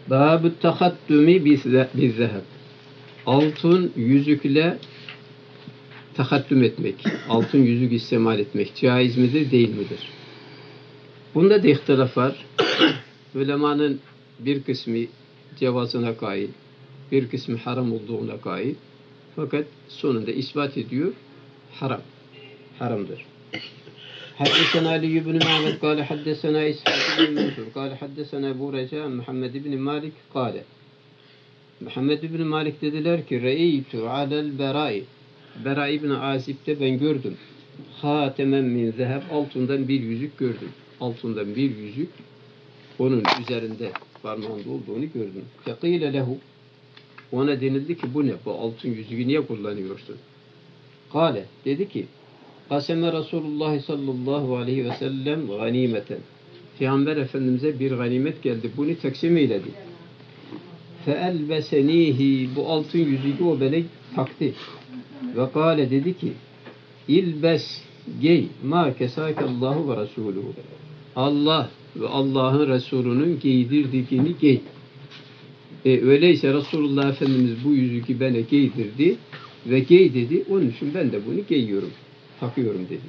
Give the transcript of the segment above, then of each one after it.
Bâbü tahattumi bizzeheb. Altın yüzükle tahattüm etmek, altın yüzük istemal etmek caiz midir, değil midir? Bunda da ihtilaf var. Ulemanın bir kısmı cevazına kail, bir kısmı haram olduğuna kail. Fakat sonunda ispat ediyor, haramdır. حدثنا علي بن معبد قال حدثنا إسحاق بن منصور قال حدثنا أبو رجاء محمد بن مالك قال Muhammed ibn Malik dediler ki Re'eytu alel berai Bera ibn Azib'te ben gördüm. Hatemen min zeheb, altından bir yüzük gördüm. Altından bir yüzük onun üzerinde parmağında olduğunu gördüm. Fekile lehu, ona denildi ki bu ne? Bu altın yüzüğü niye kullanıyorsun? Kale, dedi ki Kaseme Resulullah sallallahu aleyhi ve sellem ganimeten. Peygamber Efendimiz'e bir ganimet geldi. Bunu taksim eyledi. Feelbesenihi, bu altın yüzüğü o bana taktı. Ve kâle, dedi ki İlbes, giy ma kesâkallahu ve resûluhu. Allah ve Allah'ın Resulü'nün giydirdiğini giy. Öyleyse Resulullah Efendimiz bu yüzüğü bana giydirdi ve giy dedi. Onun için ben de bunu giyiyorum, takıyorum dedi.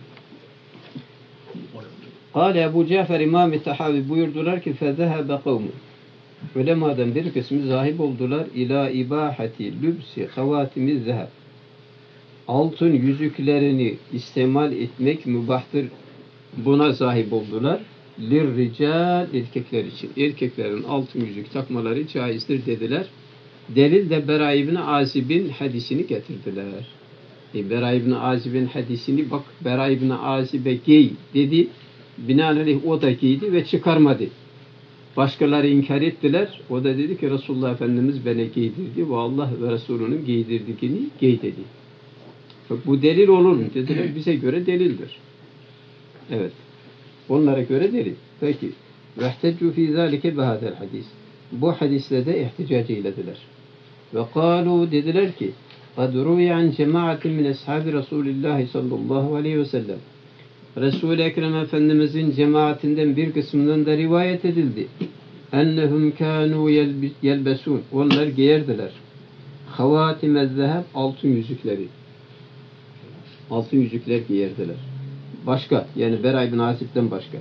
Kâle Ebu Cafer İmam-ı Tahavi buyurdular ki fezehebe kavmun. Ulemadan bir kısmı zahib oldular ila ibahati lübsi havatimiz zeheb. Altın yüzüklerini istemal etmek mübahtır. Buna zahib oldular. Lirrical, erkekler için. Erkeklerin altın yüzük takmaları caizdir dediler. Delil de Bera ibn Azib'in hadisini getirdiler. Bera ibn Azib'in hadisini bak, Bera ibn Azib'e giy dedi. Binaenaleyh o da giydi ve çıkarmadı. Başkaları inkar ettiler. O da dedi ki Resulullah Efendimiz bana giydirdi ve Allah ve Resulünün giydirdiğini giy dedi. Bu delil olur mu? Dediler bize göre delildir. Evet. Onlara göre delil. Peki. Vehteccu fî zâlike bihâzel hadis. Bu hadisle de ihticac eylediler. Ve kâlû, dediler ki قَدْ رُوِيَ عَنْ جَمَاعَةٍ مِنْ أَصْحَابِ رَسُولِ اللّٰهِ sallallahu aleyhi ve sellem. Resul-i Ekrem Efendimizin cemaatinden bir kısmından da rivayet edildi. Ennehum kânû yelbesûn. Onlar giyerdiler. Havâtimez zeheb, altın yüzükleri. Altın yüzükler giyerdiler. Başka, yani Bera ibn Azib'den başka.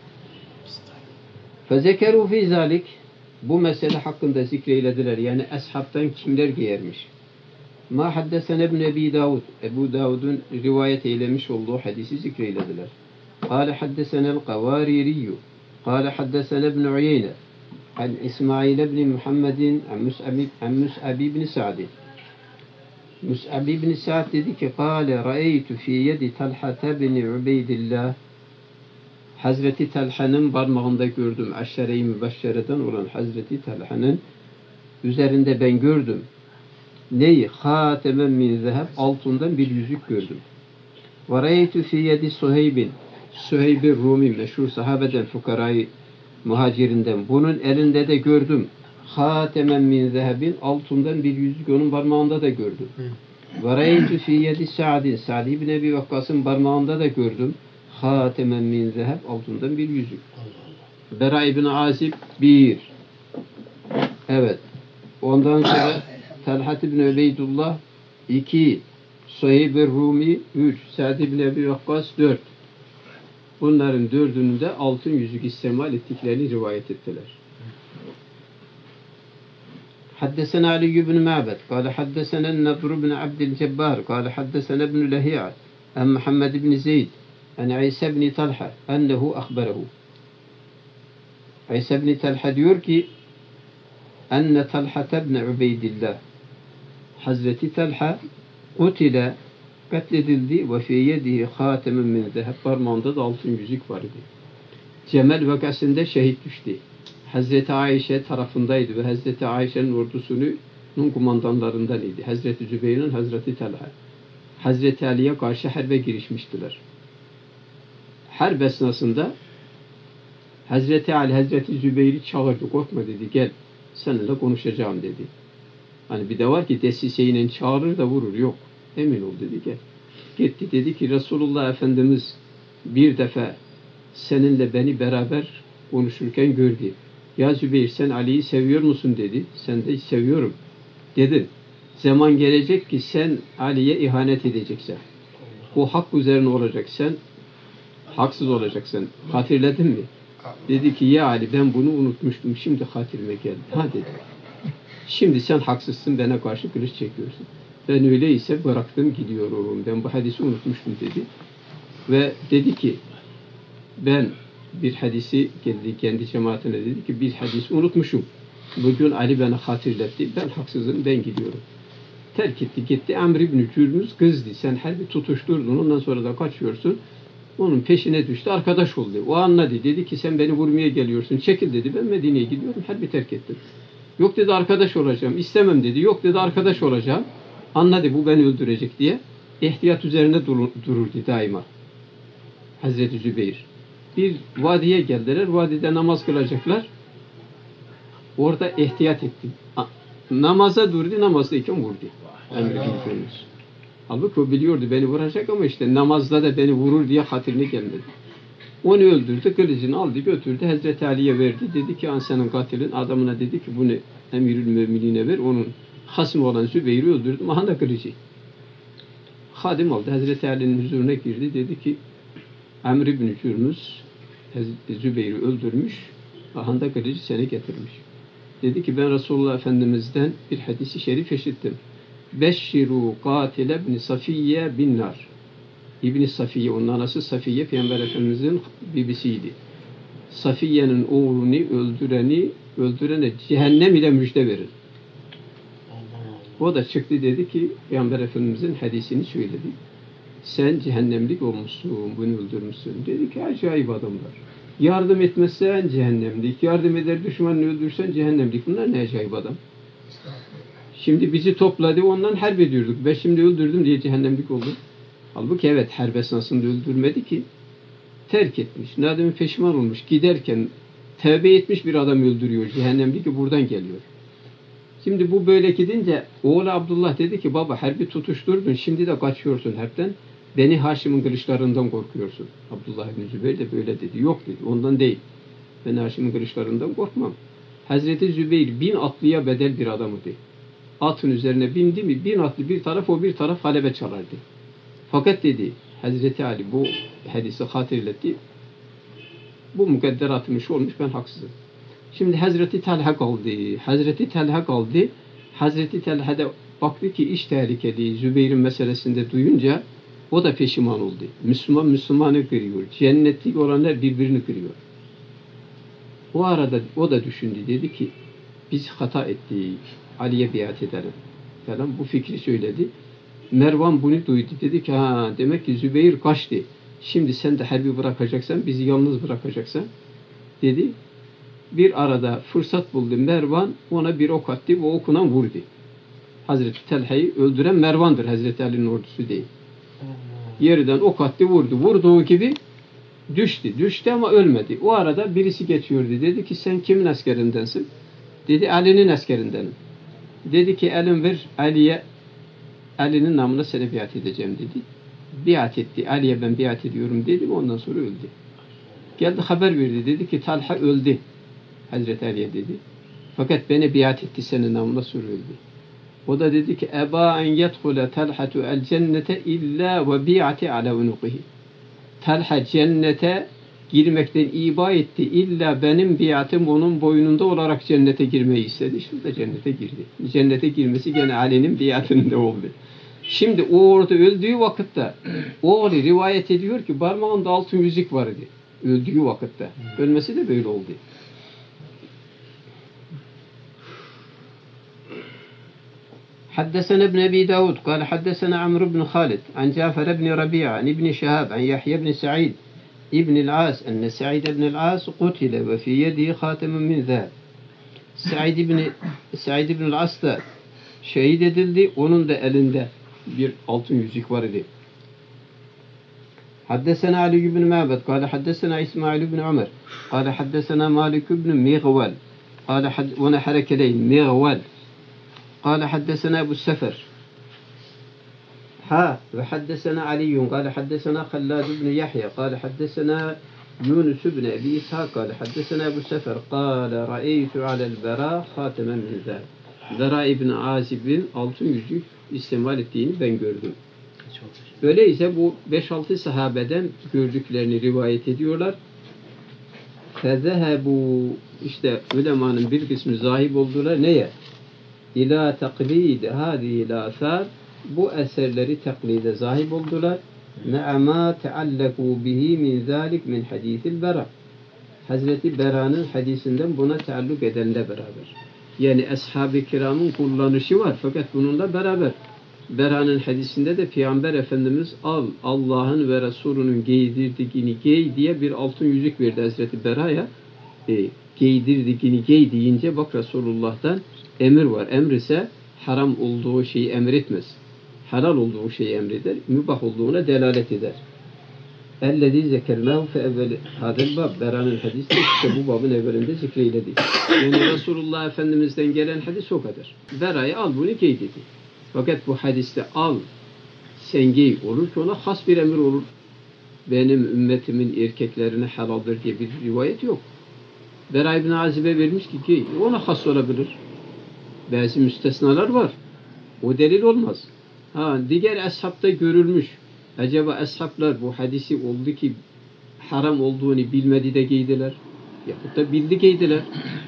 Fezekerû fî zâlik. Bu mesele hakkında zikreylediler. Yani eshabtan kimler giyermiş? Ma haddesene ibn Ebi Davud. Ebu Davud'un rivayet eylemiş olduğu hadisi zikreylediler. Kâle haddesenel Kavaririyyü. Kâle haddesene ibn Uyeyne. An İsmail ibn Muhammedin an Mus'ab ibn Sa'd. Mus'ab ibn Sa'd dedi ki kâle ra'eytu fî yedi Talhata ibn Ubeydillah. Hazreti Talha'nın parmağında gördüm. Aşere-i mübeşşereden olan Hazreti Talha'nın üzerinde ben gördüm. Neyi? Hatemen min zeheb, altından bir yüzük gördüm. Ve reytu fi yedi Suheybin. Suheyb-i Rumi, meşhur sahabeden, fukarayı muhacirinden. Bunun elinde de gördüm. Hatemen min zehebin, altından bir yüzük onun parmağında da gördüm. Ve reytu fi yedi Sa'din. Sa'd ibn Ebi Vakkas'ın parmağında da gördüm. Hatemen min zeheb, altından bir yüzük. Bera ibn Azib bir. Evet. Ondan sonra Talhat ibn Ubeydullah 2, Suheyb-i Rumi 3, Sa'd ibn Ebi Vakkas 4. Bunların dördünün de altın yüzük istemal ettiklerini rivayet ettiler. Haddesena Ali ibn Ma'bed, kâle haddesena Nadr ibn Abdülcebbar, kâle haddesena ibn Lehi'a, en Muhammed ibn Zeyd, en İsa ibn Talha, ennehu akhberehu. İsa ibn Talha diyor ki, enne Talha ibn Ubeydillah, Hazreti Talha kutile, katledildi ve fî yedihi hâtemen min zeheb, parmağında da altın yüzük vardı. Cemel vakasında şehit düştü. Hazreti Ayşe tarafındaydı ve Hazreti Ayşe'nin ordusunun kumandanlarından idi. Hazreti Zübeyir'in Hazreti Talha. Hazreti Ali'ye karşı harbe girişmiştiler. Harp esnasında Hazreti Ali Hazreti Zübeyir'i çağırdı. Korkma dedi, gel seninle konuşacağım dedi. Hani bir de var ki desiseyle çağırır da vurur. Yok. Emin ol dedi, gel. Gitti, dedi ki Resulullah Efendimiz bir defa seninle beni beraber konuşurken gördü. Ya Zübeyir sen Ali'yi seviyor musun dedi. Sen de seviyorum dedin. Zaman gelecek ki sen Ali'ye ihanet edeceksin. O hak üzerine olacak. Sen haksız olacaksın. Hatırladın mı? Dedi ki ya Ali ben bunu unutmuştum. Şimdi hatırıma geldi. Ha dedi. Şimdi sen haksızsın. Bana karşı kılıç çekiyorsun. Ben öyleyse bıraktım gidiyorum. Ben bu hadisi unutmuştum dedi. Ve dedi ki ben bir hadisi kendi cemaatine dedi ki bir hadisi unutmuşum. Bugün Ali bana hatırlattı. Ben haksızım. Ben gidiyorum. Terk etti gitti. Emr ibn Cürmüz kızdı. Sen her bir tutuşturdun. Ondan sonra da kaçıyorsun. Onun peşine düştü. Arkadaş oldu. O anladı. Dedi ki sen beni vurmaya geliyorsun. Çekil dedi. Ben Medine'ye gidiyorum. Her bir terk ettim. Yok dedi arkadaş olacağım. İstemem dedi. Yok dedi arkadaş olacağım. Anladı bu beni öldürecek diye. İhtiyat üzerine dururdu daima. Hazreti Zübeyir. Bir vadiye geldiler. Vadide namaz kılacaklar. Orada ihtiyat etti. Namaza durdu. Namazdayken vurdu. Emri bildiğiniz. Halbuki o biliyordu beni vuracak ama işte namazda da beni vurur diye hatırına gelmedi. Onu öldürdü. Kılıcını aldı götürdü. Hazreti Ali'ye verdi. Dedi ki senin katilin adamına dedi ki bunu Emirül Müminine ver. Onun hasmı olan Zübeyir'i öldürdüm. Aha da kılıcı. Hadim aldı. Hazreti Ali'nin huzuruna girdi. Dedi ki Emr ibn Cürmüz Zübeyir'i öldürmüş. Aha da kılıcı seni getirmiş. Dedi ki ben Resulullah Efendimiz'den bir hadisi şerif işittim. Beşşiru katile ibn Safiye bin nar. İbn-i Safiye, onun anası Safiye, Peygamber Efendimiz'in bibisiydi. Safiye'nin oğlunu öldürene cehennem ile müjde verir. O da çıktı dedi ki Peygamber Efendimiz'in hadisini söyledi. Sen cehennemlik olmuşsun, bunu öldürmüşsün. Dedi ki acayip adamlar. Yardım etmezsen cehennemlik, yardım eder düşmanını öldürsen cehennemlik. Bunlar ne acayip adam. Şimdi bizi topladı, ondan harp ediyorduk. Ben şimdi öldürdüm diye cehennemlik oldum. Halbuki evet harp esnasında öldürmedi ki. Terk etmiş. Nadim'in peşman olmuş. Giderken tevbe etmiş bir adam öldürüyor. Cehennemlik ki buradan geliyor. Şimdi bu böyle gidince oğlu Abdullah dedi ki baba harbi tutuşturdun. Şimdi de kaçıyorsun harpten. Beni Haşim'in kılıçlarından korkuyorsun. Abdullah ibn Zübeyir de böyle dedi. Yok dedi. Ondan değil. Ben Haşim'in kılıçlarından korkmam. Hazreti Zübeyir 1000 atlıya bedel bir adamıydı. Atın üzerine bindi mi 1000 atlı bir taraf o bir taraf halebe çalardı. Fakat dedi Hazreti Ali bu hadisi hatırlattı. Bu mukadderatım işi olmuş ben haksızım. Şimdi Hazreti Talha kaldı. Hazreti Talha da baktı ki iş tehlikeli. Zübeyir'in meselesinde duyunca o da peşiman oldu. Müslüman Müslümanı kırıyor. Cennetlik olanlar birbirini kırıyor. O arada o da düşündü. Dedi ki biz hata ettik. Ali'ye biat edelim. Falan bu fikri söyledi. Mervan bunu duydu. Dedi ki ha demek ki Zübeyir kaçtı. Şimdi sen de harbi bırakacaksan, bizi yalnız bırakacaksan dedi. Bir arada fırsat buldu Mervan. Ona bir ok attı. O okunan vurdu. Hazreti Talha'yı öldüren Mervan'dır. Hazreti Ali'nin ordusu değil. Yerden ok attı vurdu. Vurduğu gibi düştü. Düştü ama ölmedi. O arada birisi geçiyordu. Dedi ki sen kimin askerindensin? Dedi Ali'nin askerindenim. Dedi ki elin ver Ali'ye, Ali'nin namına seni biat edeceğim dedi. Biat etti. Ali'ye ben biat ediyorum dedi. Ondan sonra öldü. Geldi haber verdi. Dedi ki Talha öldü. Hazreti Ali'ye dedi. Fakat beni biat etti senin namına sonra öldü. O da dedi ki Eba en yedhule Talhatu el cennete illa ve bi'ati ala unuqihi. Talha cennete girmekten iba etti. İlla benim biatım onun boynunda olarak cennete girmeyi istedi. Şimdi de cennete girdi. Cennete girmesi gene Ali'nin biatında oldu. Şimdi o orada öldüğü vakitte oğlu rivayet ediyor ki parmağında altın yüzük vardı. Öldüğü vakitte. Ölmesi de böyle oldu. حدثنا ابن أبي داود قال حدثنا عمرو بن خالد عن جعفر بن ربيعة عن ابن شهاب عن يحيى بن سعيد ابن العاص أن سعيد بن العاص قتل وفي يده خاتم من ذهب. Said ibn al-As da şehit edildi. Onun da elinde bir altın yüzük var idi. حدثنا علي بن معبد قال حدثنا إسماعيل بن عمر قال حدثنا مالك بن مغول قال ونحر كلين مغول قال حدثنا أبو السفر وحدثنا علي قال حدثنا خلاد بن يحيى قال حدثنا Yunus ibn Ebi İshak kâle haddesena Ebu Sefer kâle ra'eytu alel bera hâtemen min zâheb. Bera ibn Azib'in altın yüzük istemal ettiğini ben gördüm. Öyleyse bu 5-6 sahabeden gördüklerini rivayet ediyorlar. Fezehebu, işte ulemanın bir kısmı zahib oldular. Neye? İlâ taklid hâzihil âthâr, bu eserleri taklide zahib oldular. Me'amâ teallekû bihi min zâlik min hadîsil Bera. Hazreti Bera'nın hadisinden buna taalluk edenle beraber. Yani ashab-ı kiramın kullanışı var fakat bununla beraber. Bera'nın hadisinde de Peygamber Efendimiz al Allah'ın ve Resulünün giydirdiğini giy diye bir altın yüzük verdi Hazreti Bera'ya. Giydirdiğini giy deyince bak Resulullah'tan emir var. Emr ise haram olduğu şeyi emretmez. Helal olduğu şeyi emreder. Mübah olduğuna delalet eder. اَلَّذ۪ي زَكَرْنَاهُ فَاَوَّلِ هَذَا الْبَابِ Bera'nın hadisi işte bu babın evvelinde zikreyledi. Yani Resulullah Efendimiz'den gelen hadis o kadar. Bera'yı al bunu giy dedi. Fakat bu hadiste al sen giy olur ki ona has bir emir olur. Benim ümmetimin erkeklerine helaldir diye bir rivayet yok. Bera ibn Azib'e vermiş ki giy. Ona has olabilir. Bazı müstesnalar var. O delil olmaz. Diğer ashabta görülmüş. Acaba ashablar bu hadisi oldu ki haram olduğunu bilmedi de giydiler. Yahut da bildi giydiler.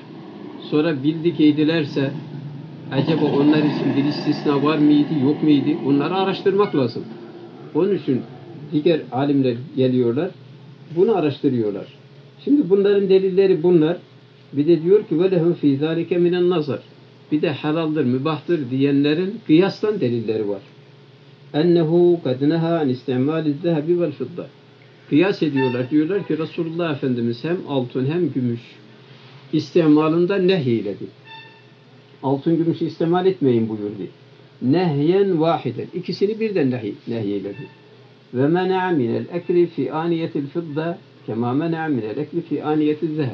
Sonra bildi giydilerse acaba onlar için bir istisna var mıydı, yok muydu? Bunları araştırmak lazım. Onun için diğer alimler geliyorlar, bunu araştırıyorlar. Şimdi bunların delilleri bunlar. Bir de diyor ki وَلَهُمْ فِي ذَٰلِكَ مِنَ النَّظَرِ Bir de helaldir, mübahtır diyenlerin kıyastan delilleri var. اَنَّهُ قَدْ نَهَا عَنْ اِسْتِعْمَالِ الذَّهَبِ وَالْفِضَّةِ Kıyas ediyorlar. Diyorlar ki Resulullah Efendimiz hem altın hem gümüş istimalından nehyiledi. Altın gümüşü istimal etmeyin buyurdu. Nehyen vahiden. İkisini birden nehyiledi. Ve mena'a minel ekli fi aniyetil fidda kema mena'a minel ekli fi aniyetil zeheb.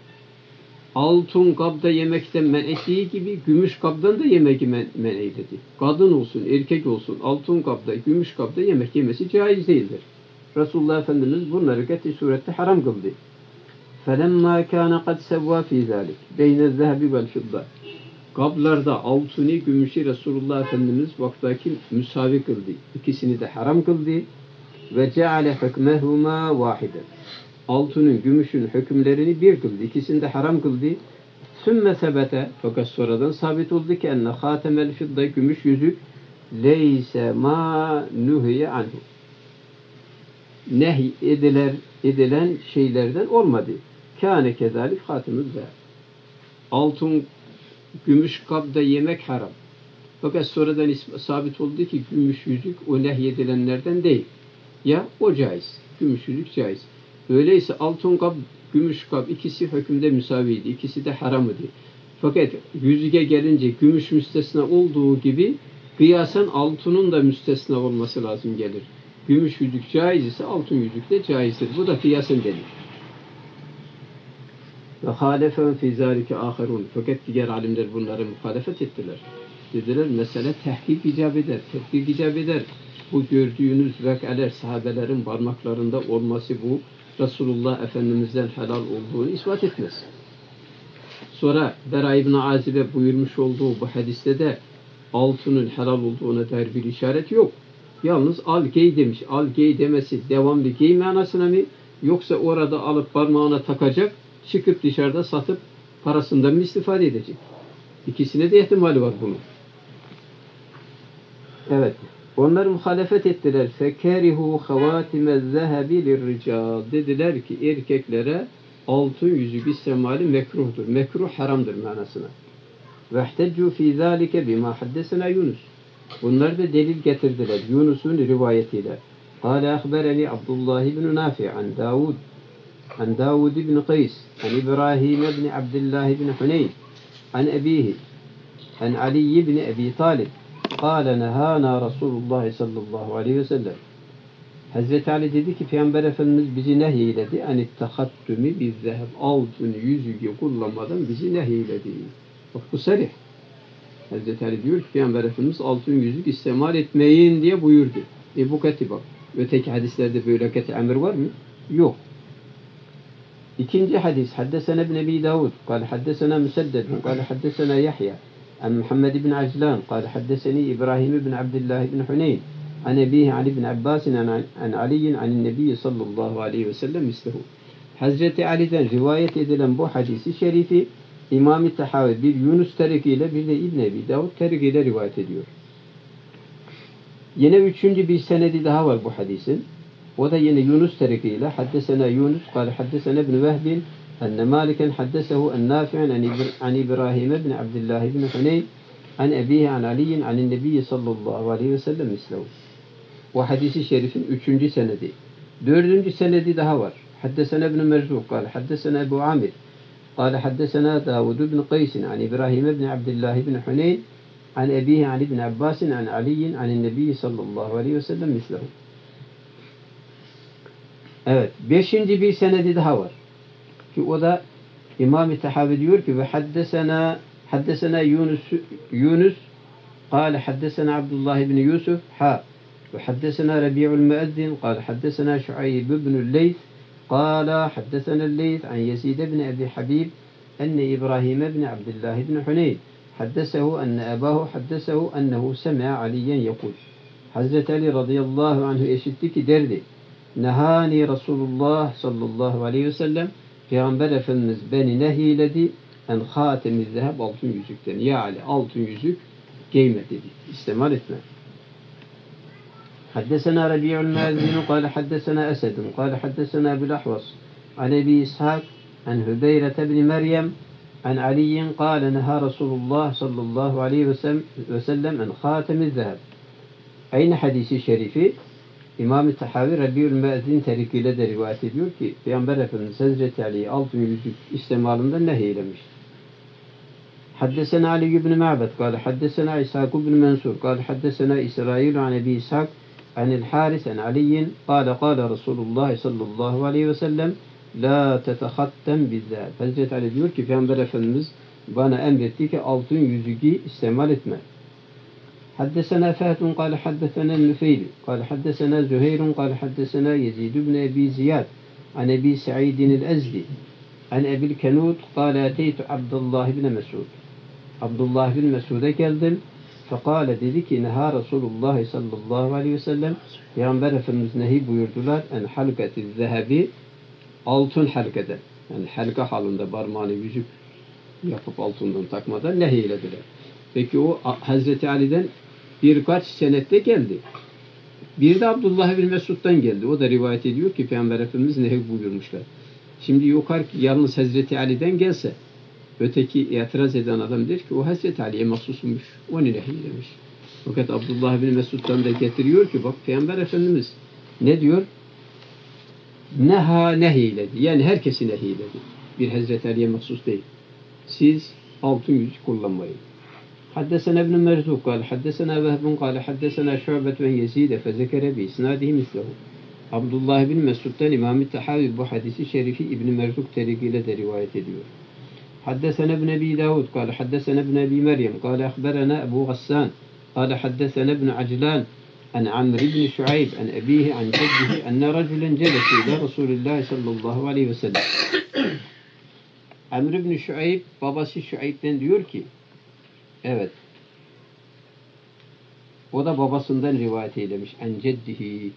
Altın kabda yemekten men ettiği gibi gümüş kabdan da yemeği men eyledi. Kadın olsun, erkek olsun altın kabda, gümüş kabda yemek yemesi caiz değildir. Resulullah Efendimiz bunları kat'i surette haram kıldı. فَلَمَّا كَانَ قَدْ سَوَّا فِي ذَٰلِكِ بَيْنَ الذَّهَبِ وَالْفِضَّةِ Kablarda altını, gümüşü Resulullah Efendimiz vaktaki müsavi kıldı. İkisini de haram kıldı. Ve ceale hükmehuma vahiden. Altının, gümüşün hükümlerini bir kıldı. İkisini de haram kıldı. Sümme sebete, fakat sonradan sabit oldu ki enne hatemel fidda, gümüş yüzük leyse ma nuhiye anhu. Nehy edilen şeylerden olmadı. Kâne kezalik hatemül zâhab. Altın, gümüş kabda yemek haram. Fakat sonradan sabit oldu ki gümüş yüzük o nehyedilenlerden değil. Ya o caiz. Gümüş yüzük caiz. Öyleyse altın kab, gümüş kab ikisi hükümde müsaviydi. İkisi de haram idi. Fakat yüzüge gelince gümüş müstesna olduğu gibi kıyasen altının da müstesna olması lazım gelir. Gümüş yüzük caiz ise altın yüzük de caizdir. Bu da kıyasen denir. Ve hâlefen fî zâlike âherûn. Fakat diğer alimler bunlara muhalefet ettiler. Dediler mesele tehkik icap eder. Tetkik icap eder. Bu gördüğünüz vekaler sahabelerin parmaklarında olması bu Resulullah Efendimiz'den helal olduğunu ispat etmez. Sonra Bera ibn Azib'e buyurmuş olduğu bu hadiste de altının helal olduğuna dair bir işaret yok. Yalnız al giy demiş. Al giy demesi devamlı giy manasına mı? Yoksa orada alıp parmağına takacak, çıkıp dışarıda satıp parasından mı istifade edecek? İkisine de ihtimali var bunun. Evet. Onlar muhalefet ettiler. Fekerihu havatime zehebi lirrical. Dediler ki erkeklere altın yüzük istemali mekruhtur. Mekruh haramdır manasına. Vehteccu fî zâlike bimâ haddesena Yunus. Bunlar da delil getirdiler. Yunus'un rivayetiyle. Kâle ahbereni Abdullah ibn Nafi' an Davud ibn Qays an İbrahim ibn Abdullah ibn Huneyn an ebihi an Ali ibn Abi Talib kâle nehâna Resulullah sallallahu aleyhi ve sellem. Hazreti Ali dedi ki Peygamber Efendimiz bizi nehyiledi. Anittehattümi bizzeheb. Altın yüzüğü kullanmadan bizi nehyiledi. Bak bu sarih. Hazreti Ali diyor ki Peygamber Efendimiz altın yüzük istemal etmeyin diye buyurdu. Bu kati bak. Öteki hadislerde böyle kati emir var mı? Yok. İkinci hadis. Haddesena ibn Ebi Davud. Kale haddesena Müsedded. Kale haddesena Yahya. An Muhammed ibn Aclan. Kale haddeseni İbrahim ibn Abdullah ibn Huneyn. An ebihi Ali ibn Abbas an Ali'in an Nebi sallallahu aleyhi ve sellem mislehu. Hazreti Ali'den rivayet edilen bu hadisi şerifi İmam-ı Tahavi bir Yunus tarikiyle bir de İbn Ebi Davud tarikiyle rivayet ediyor. Yine üçüncü bir senedi daha var bu hadisin. O da yine Yunus tarikiyle haddesena Yunus kâle haddesena ibn Vehbin enne Maliken haddesehu en Nafi'en an İbrahim ibn Abdullah ibn Huneyn an ebihi an Ali'in an Nebi sallallahu aleyhi ve sellem mislehu. O hadisi şerifin üçüncü senedi. Dördüncü senedi daha var. Haddesena ibn Merzuk kâle haddesena Ebu Amir kâle haddesena Davud ibn Qays an İbrahim ibn Abdullah ibn Huneyn an ebihi an ibn Abbas an Ali'in an Nebi sallallahu aleyhi ve sellem mislehu. Evet. Beşinci bir senedi daha var. Ki o da İmam-ı Tahavi diyor ki ve haddesena Yunus قال حدثنا عبد الله بن يوسف وحدثنا ربيع المؤذن قال حدثنا شعيب بن الليث قال حدثنا الليث عن يزيد بن أبي حبيب أن إبراهيم بن عبد الله بن حنين حدثه أن أباه حدثه أنه سمع عليا يقول Hazreti Ali radıyallahu anh eşitti ki derdi. Nehani Resulullah sallallahu aleyhi ve sellem Peygamber Efendimiz beni nehyiledi en hatemiz zeheb altın yüzükten. Ya Ali altın yüzük giyme dedi. İstemal etme. Haddesena Rabi'ul Muazzinu kâle haddesena Esedun kâle haddesena Ebu'l Ahvas an Ebi İshak an Hübeyrete bin Meryem an Ali'in kâle neha Resulullah sallallahu aleyhi ve sellem en hatemiz zeheb. Aynı hadisi şerifi İmam-ı Tahavi Rabi'ül Muazzin tarikiyle de rivayet ediyor ki Peygamber Efendimiz Hazreti Ali'yi altın yüzük istemalından nehiylemiş. Haddesena Ali ibn Ma'bed kâle haddesena İshak ibn Mansur kâle haddesena İsrail an Ebi İshak anil Haris an Ali'in kâle Resulullah sallallahu aleyhi ve sellem la tetehattem bizzâb. Hazreti Ali diyor ki Peygamber Efendimiz bana emretti ki altın yüzüğü istemal etme. حدثنا فهد قال حدثنا النفيل قال حدثنا زهير قال حدثنا يزيد بن أبي زياد عن أبي سعيد الأزدي عن أبي الكنود قال أتيت عبد الله بن مسعود عبد الله بن مسعود'a geldim فقال dedi ki neha Resulullah sallallahu aleyhi ve sellem Peygamber Efendimiz nehi buyurdular en halkati zehebi altın halkeden yani halka halinde parmağını yüzük yapıp altından takmadan nehiylediler. Peki o Hazreti Ali'den birkaç senette geldi. Bir de Abdullah bin Mesud'dan geldi. O da rivayet ediyor ki Peygamber Efendimiz nehi buyurmuşlar. Şimdi yukarı ki yalnız Hazreti Ali'den gelse öteki itiraz eden adam der ki o Hazreti Ali'ye mahsusmuş. Onu nehiylemiş. Fakat Abdullah bin Mesud'dan da getiriyor ki bak Peygamber Efendimiz ne diyor? Neha nehiyledi. Yani herkesi nehiyledi. Bir Hazreti Ali'ye mahsus değil. Siz altın yüzük kullanmayın. حدثنا ابن مرزوق قال حدثنا وهب قال حدثنا شعبة بن يزيد فذكر بإسناده مثله. Abdullah bin Mesud'dan İmam-ı Tahavi bu hadisi şerifi İbn Merzuk tarikiyle de rivayet ediyor. حدثنا ابن أبي داود قال حدثنا ابن أبي مريم قال أخبرنا أبو غسان قال حدثنا ابن عجلان عن عمرو بن شعيب عن أبيه عن جده أن رجلا جلس إلى رسول الله صلى الله عليه وسلم. Amr ibn Şuayb babası Şuayb'den diyor ki evet. O da babasından rivayet eylemiş. En ceddihi.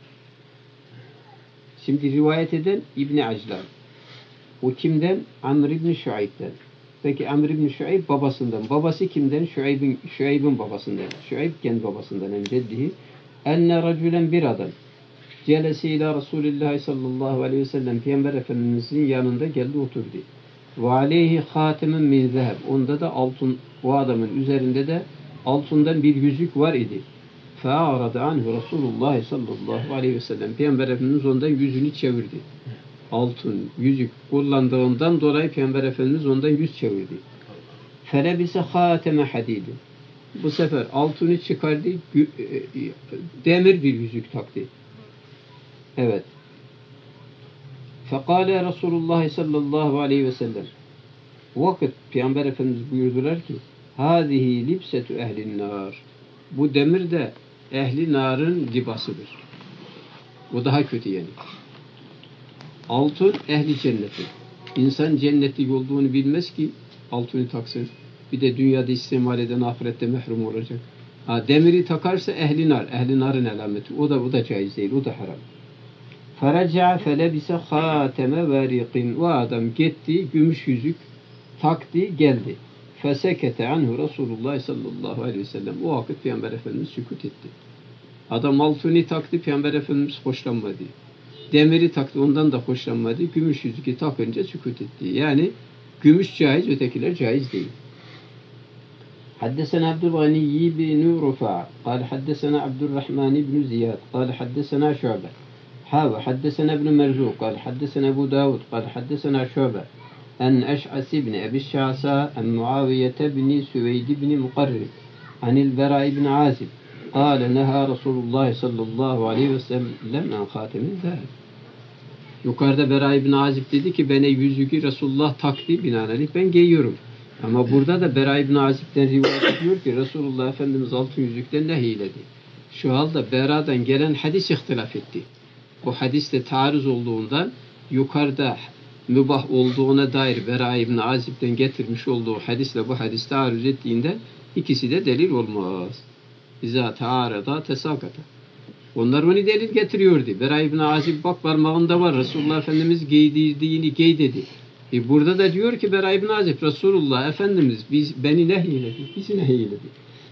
Şimdi rivayet eden İbni Aclan. O kimden? Amr ibn Şuayb'den. Peki Amr ibn Şuayb babasından. Babası kimden? Şuayb'in babasından. Şuayb kendi babasından. En ceddihi. Enne racülen bir adam. Celesi ila Resulullah sallallahu aleyhi ve sellem. Peygamber Efendimizin yanında geldi oturdu. Ve aleyhi hatemin min zeheb. Onda da altın, o adamın üzerinde de altından bir yüzük var idi. Fe'arada anhu Resulullah sallallahu aleyhi ve sellem. Peygamber Efendimiz ondan yüzünü çevirdi. Altın, yüzük kullandığından dolayı Peygamber Efendimiz ondan yüz çevirdi. Felebise hateme hadidi. Bu sefer altını çıkardı, demir bir yüzük taktı. Evet. Fekale Resulullah sallallahu aleyhi ve sellem. Vakit Peygamber Efendimiz buyurdular ki hâzihi libsetu ehlin nar. Bu demir de ehli narın libasıdır. O daha kötü yani. Altın ehli cenneti. İnsan cennetlik olduğunu bilmez ki altını taksın. Bir de dünyada istimal eden ahirette mehrum olacak. Demiri takarsa ehli nar. Ehli narın alameti. O da caiz değil. O da haram. Feraca felebise hateme veriqin. O adam gitti, gümüş yüzük taktı, geldi. Fesekete anhu Resulullah sallallahu aleyhi ve sellem. O vakit Peygamber Efendimiz sükut etti. Adam altını taktı, Peygamber Efendimiz hoşlanmadı. Demiri taktı, ondan da hoşlanmadı. Gümüş yüzüğü takınca sükut etti. Yani gümüş caiz, ötekiler caiz değil. حدثنا عبد الغني بن رفاع قال حدثنا عبد الرحمن بن زياد قال حدثنا شعبة حدثنا ابن مرزوق قال حدثنا أبو داود قال حدثنا شعبة أن أشعث بن أبي الشعثاء عن معاوية بن سويد بن مقرب عن البراء بن عازب قال نهى رسول الله صلى الله عليه وسلم عن خاتم الذهب. Yukarıda Bera ibn Azib dedi ki bana yüzüğü Resulullah taktı, binaenaleyh ben giyiyorum. Ama burada da Bera ibn Azib'den rivayet ediyor ki Resulullah Efendimiz altın yüzükten nehyiledi. Şu halde Bera'dan gelen hadis ihtilaf etti. Bu hadisle taarruz olduğundan yukarıda mübah olduğuna dair Bera ibn Azib'den getirmiş olduğu hadisle bu hadis taarruz ettiğinden ikisi de delil olmaz. İzâ teâreda tesâkata. Onlar onu delil getiriyordu. Bera ibn Azib bak parmağında var. Resulullah Efendimiz giydirdiğini giy dedi. Burada da diyor ki Bera ibn Azib Resulullah Efendimiz beni nehyiledi. Bizi nehyiledi.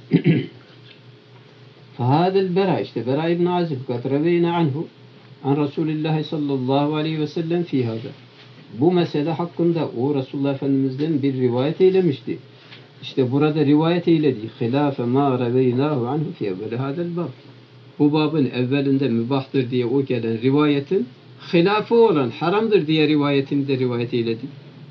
Fahadel Bera işte Bera ibn Azib kad reveyne anhu an Resulullah sallallahu aleyhi ve sellem fi hâzâ. Bu mesele hakkında o Resulullah Efendimiz'den bir rivayet eylemişti. İşte burada rivayet eyledi. Hilâfe mâ reveynâhu anhu fi evveli hâdel bab. Bu babın evvelinde mübahtır diye o gelen rivayetin hilafı olan haramdır diye rivayetini de rivayet eyledi.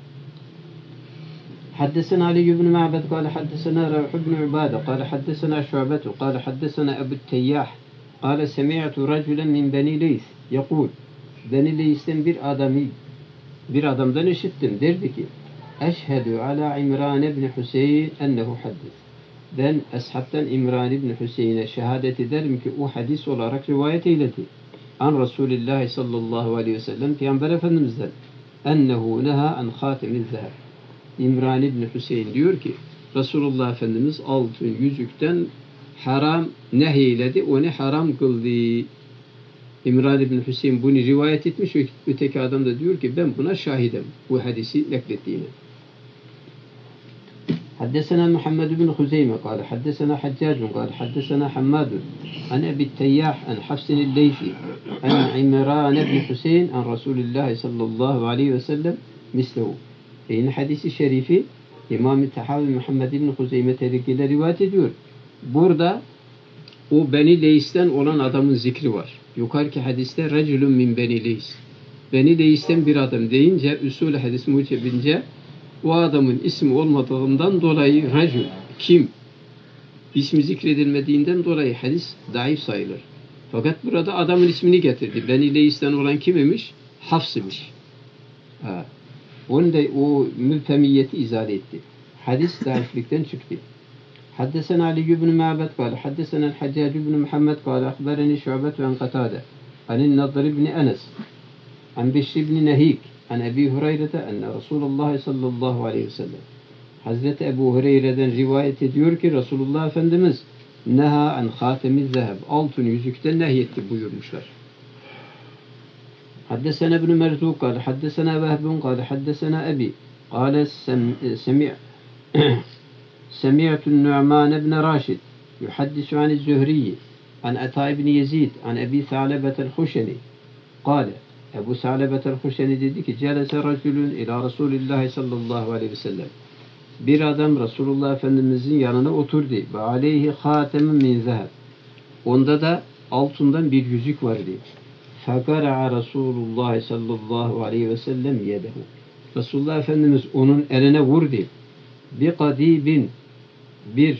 حدثنا علي بن معبد قال حدثنا روح بن عبادة قال حدثنا شعبة قال حدثنا أبو التياح قال سمعت رجلا من بني ليث يقول Beni Leys'ten bir adamdan işittim. Derdi ki Eşhedü ala İmran ibn Hüseyin ennehu haddis. Ben ashabtan İmran ibn Hüseyin'e şehadet ederim ki o hadis olarak rivayet eyledi. An Resulullah sallallahu aleyhi ve sellem Peygamber Efendimiz'den ennehu neha an hatemil zeheb. İmran ibn Hüseyin diyor ki Resulullah Efendimiz altın yüzükten haram nehyiledi, onu haram kıldı. İmran ibn Hüseyin bunu rivayet etmiş, öteki adam da diyor ki ben buna şahidim bu hadisi naklettiğine. حدثنا محمد بن خزيمة قال حدثنا حجاج قال حدثنا حماد عن أبي التياح عن حفص الليثي عن عمران بن حسين عن رسول الله صلى الله عليه وسلم مثله. Yine hadisi şerifi İmam-ı Tahavi Muhammed ibn Huzeyme ile rivayet ediyor. Burada o Beni Leys'ten olan adamın zikri var. Yukarıki hadiste reculun min Beni Leys. Beni Leys'ten bir adam deyince usul hadis mucibince o adamın ismi olmadığından dolayı recul, kim? İsmi zikredilmediğinden dolayı hadis daif sayılır. Fakat burada adamın ismini getirdi. Beni Leys'ten olan kim imiş? Hafs imiş. Onu da o müfhemiyeti izale etti. Hadis daiflikten çıktı. Haddesena Ali ibn Ma'bad قال حدثنا الحجاج بن محمد قال أخبرني شعبة عن قتادة عن النضر بن أنس عن بشر بن نهيك عن أبي هريرة أن رسول الله صلى الله عليه وسلم Hazreti Ebu Hureyre'den rivayet ediyor ki Resulullah Efendimiz neha an hatemiz zeheb altın yüzükten nehyetti buyurmuşlar. حدثنا ابن مرزوق قال حدثنا وهب قال حدثنا أبي قال سمعت النعمان بن راشد يحدث عن الزهري عن عطاء بن يزيد عن أبي ثعلبة الخشني قال Ebu Sa'lebet el-Huşeni dedi ki celese racülün ila Resulullah sallallahu aleyhi ve sellem. Bir adam Resulullah Efendimizin yanına oturdu. Ve aleyhi hatemin min zeheb. Onda da altından bir yüzük vardı. Fekara'a Resulullah sallallahu aleyhi ve sellem yedehu. Resulullah Efendimiz onun eline vurdu. Bir kadibin bir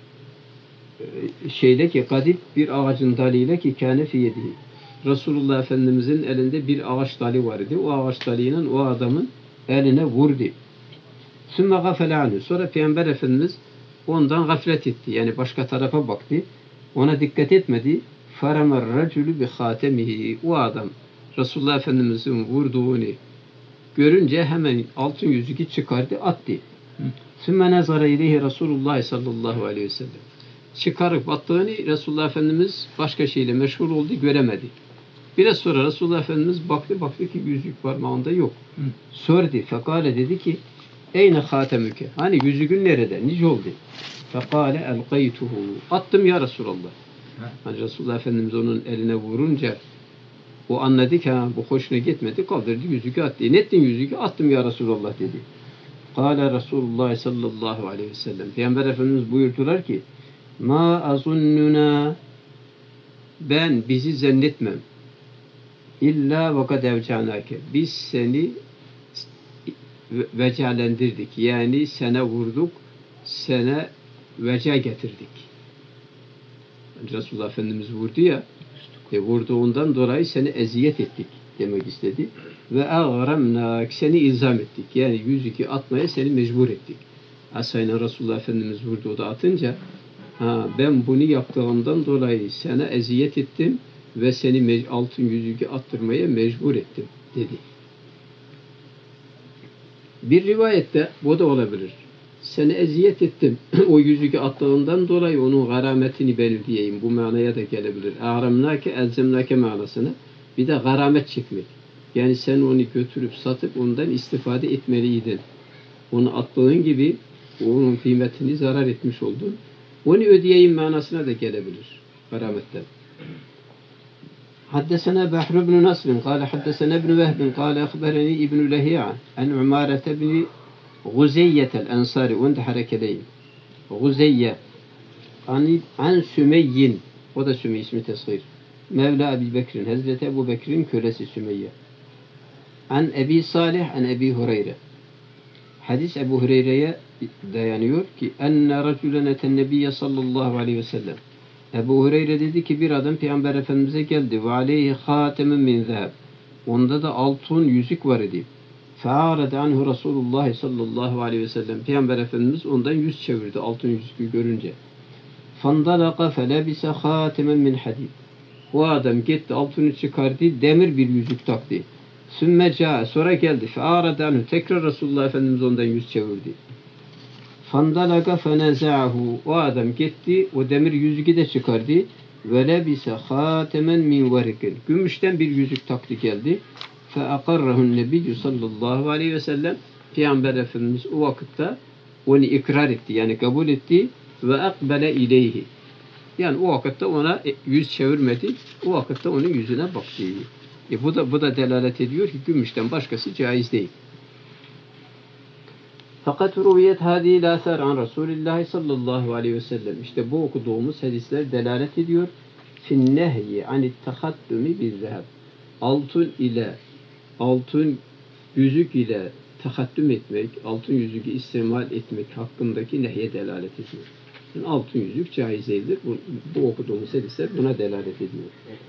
şeyle ki kadib bir ağacın dalıyla ki kâne fi yedihi. Resulullah Efendimizin elinde bir ağaç dalı vardı. O ağaç dalıyla o adamın eline vurdu. Sümme gafele anhu. Sonra Peygamber Efendimiz ondan gaflet etti. Yani başka tarafa baktı. Ona dikkat etmedi. Faramer racülü bi hatemihi. O adam Resulullah Efendimizin vurduğunu Görünce hemen altın yüzüğü çıkardı, attı. Sümme nezara ileyhi Resulullah sallallahu aleyhi ve sellem. Çıkarıp attığını Resulullah Efendimiz başka şeyle meşgul oldu, göremedi. Biraz sonra Resulullah Efendimiz baktı ki yüzük parmağında yok. Sordu, fekale dedi ki eyne hatemüke? Hani yüzüğün nerede? Nice oldu? Fekale elgaytuhu. Attım ya Resulallah. Hani Resulullah Efendimiz onun eline vurunca o anladı ki bu hoşuna gitmedi. Kaldırdı yüzüğü attı. Ne ettin yüzüğü? Attım ya Resulallah dedi. Kale Resulullah sallallahu aleyhi ve sellem. Peygamber Efendimiz buyurdular ki ma azunnuna, ben bizi zannetmem. İlla vakad evcanake. Biz seni vecalendirdik. Yani sana vurduk, sana veca getirdik. Resulullah Efendimiz vurdu ya, vurduğundan dolayı seni eziyet ettik demek istedi. Ve ağramnak, seni ilzam ettik. Yani yüzüğü atmaya seni mecbur ettik. Asayla Resulullah Efendimiz vurdu, o da atınca ben bunu yaptığımdan dolayı sana eziyet ettim ve seni altın yüzüğü attırmaya mecbur ettim dedi. Bir rivayette bu da olabilir. Seni eziyet ettim. O yüzüğü attığından dolayı onun garametini ben ödeyeyim. Bu manaya da gelebilir. Ağramnake, elzemnake manasını. Bir de garamet çekmek. Yani sen onu götürüp satıp ondan istifade etmeliydin. Onu attığın gibi onun kıymetini zarar etmiş oldun. Onu ödeyeyim manasına da gelebilir. Garametten. حدثنا بحر بن نصر قال حدثنا ابن وهب قال أخبرني ابن لهيعة عن عمارة بن غزية الأنصاري وانت حركتين غزية عن سمي وده سمي اسم تصغير مولى أبي بكر Hazreti Ebu Bekir'in kölesi Sümeyye an Ebi Salih an Ebi Hureyre. Hadis Ebu Hureyre'ye dayanıyor ki enne raculen eten nebiyye sallallahu aleyhi ve sellem. Ebu Hureyre dedi ki bir adam Peygamber Efendimiz'e geldi ve aleyhi hatemin min zeheb. Onda da altın yüzük var idi. Fe'arede anhu Resulullah sallallahu aleyhi ve sellem. Peygamber Efendimiz ondan yüz çevirdi altın yüzüğü görünce. Fandalaka felebise hatemin min hadid. O adam gitti altını çıkardı, demir bir yüzük taktı. Sümme ca'a, sonra geldi. Fe'arede anhu, tekrar Resulullah Efendimiz ondan yüz çevirdi. Fandalaka fenezahu. O adam gitti, o demir yüzüğü de çıkardı. Ve lebise hatemen min varikin. Gümüşten bir yüzük taktı geldi. Feakarrahun nebiyyü sallallahu aleyhi ve sellem. Peygamber Efendimiz o vakitte onu ikrar etti, yani kabul etti. Ve akbele ileyhi. Yani o vakitte ona yüz çevirmedi. O vakitte onun yüzüne baktı. Bu da delalet ediyor ki gümüşten başkası caiz değil. Fakat ruviyet hâdî lâsâr an Resulillahi sallallahu aleyhi ve sellem. İşte bu okuduğumuz hadisler delalet ediyor. Finnehyi anit tahaddumi bir zehab. Altın yüzük ile tahaddüm etmek, altın yüzüğü istimal etmek hakkındaki nehye delalet ediyor. Yani altın yüzük caiz değildir. Bu okuduğumuz hadisler buna delalet ediyor.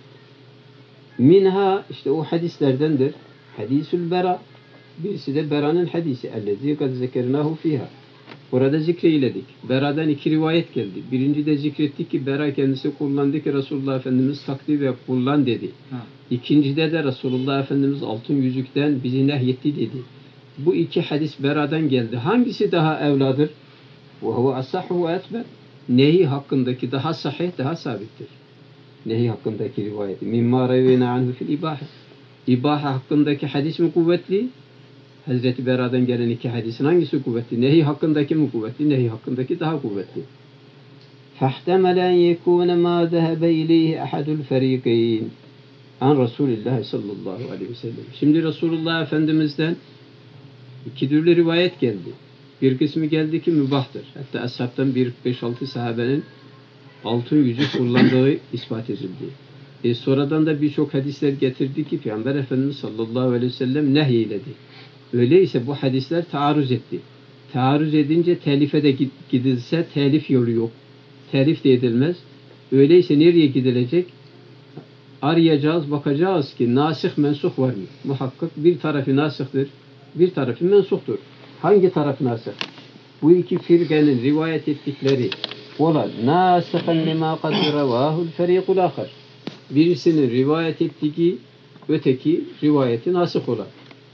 Minha, işte o hadislerdendir. Hadisül bera. Birisi de Bera'nın hadisi. Ellezî kad zekernahu fîhâ. Orada zikreyledik. Bera'dan iki rivayet geldi. Birinci de zikrettik ki Bera kendisi kullandı ki Resulullah Efendimiz takdi ve kullan dedi. İkincide de Resulullah Efendimiz altın yüzükten bizi nehyetti dedi. Bu iki hadis Bera'dan geldi. Hangisi daha evladır? Ve huve asahhu ve etber. Nehi hakkındaki daha sahih, daha sabittir. Nehi hakkındaki rivayeti. Mimma revînâ anhu fil ibâhe. İbaha hakkındaki hadis mi kuvvetli? Hazreti Bera'dan gelen iki hadisin hangisi kuvvetli? Nehi hakkındaki mi kuvvetli? Nehi hakkındaki daha kuvvetli. فَاحْتَمَلَ اَنْ يَكُونَ مَا ذَهَبَ اِلَيْهِ اَحَدُ الْفَر۪يقَيْنِ an Resulullah sallallahu aleyhi ve sellem. Şimdi Resulullah Efendimiz'den iki türlü rivayet geldi. Bir kısmı geldi ki mübahtır. Hatta ashabtan 5-6 sahabenin altın yüzük kullandığı ispat edildi. Sonradan da birçok hadisler getirdi ki Peygamber Efendimiz sallallahu aleyhi ve sellem nehyeledi. Öyleyse bu hadisler taarruz etti. Taarruz edince telife de gidilse telif yolu yok. Telif de edilmez. Öyleyse nereye gidilecek? Arayacağız, bakacağız ki nasih mensuh var mı? Muhakkak bir tarafı nasihtir, bir tarafı mensuhtur. Hangi taraf nasih? Bu iki firqenin rivayet ettikleri olan nasihan lima kad revâhul ferîkul âkhar. Birisinin rivayet ettiği öteki rivayeti nasih olan.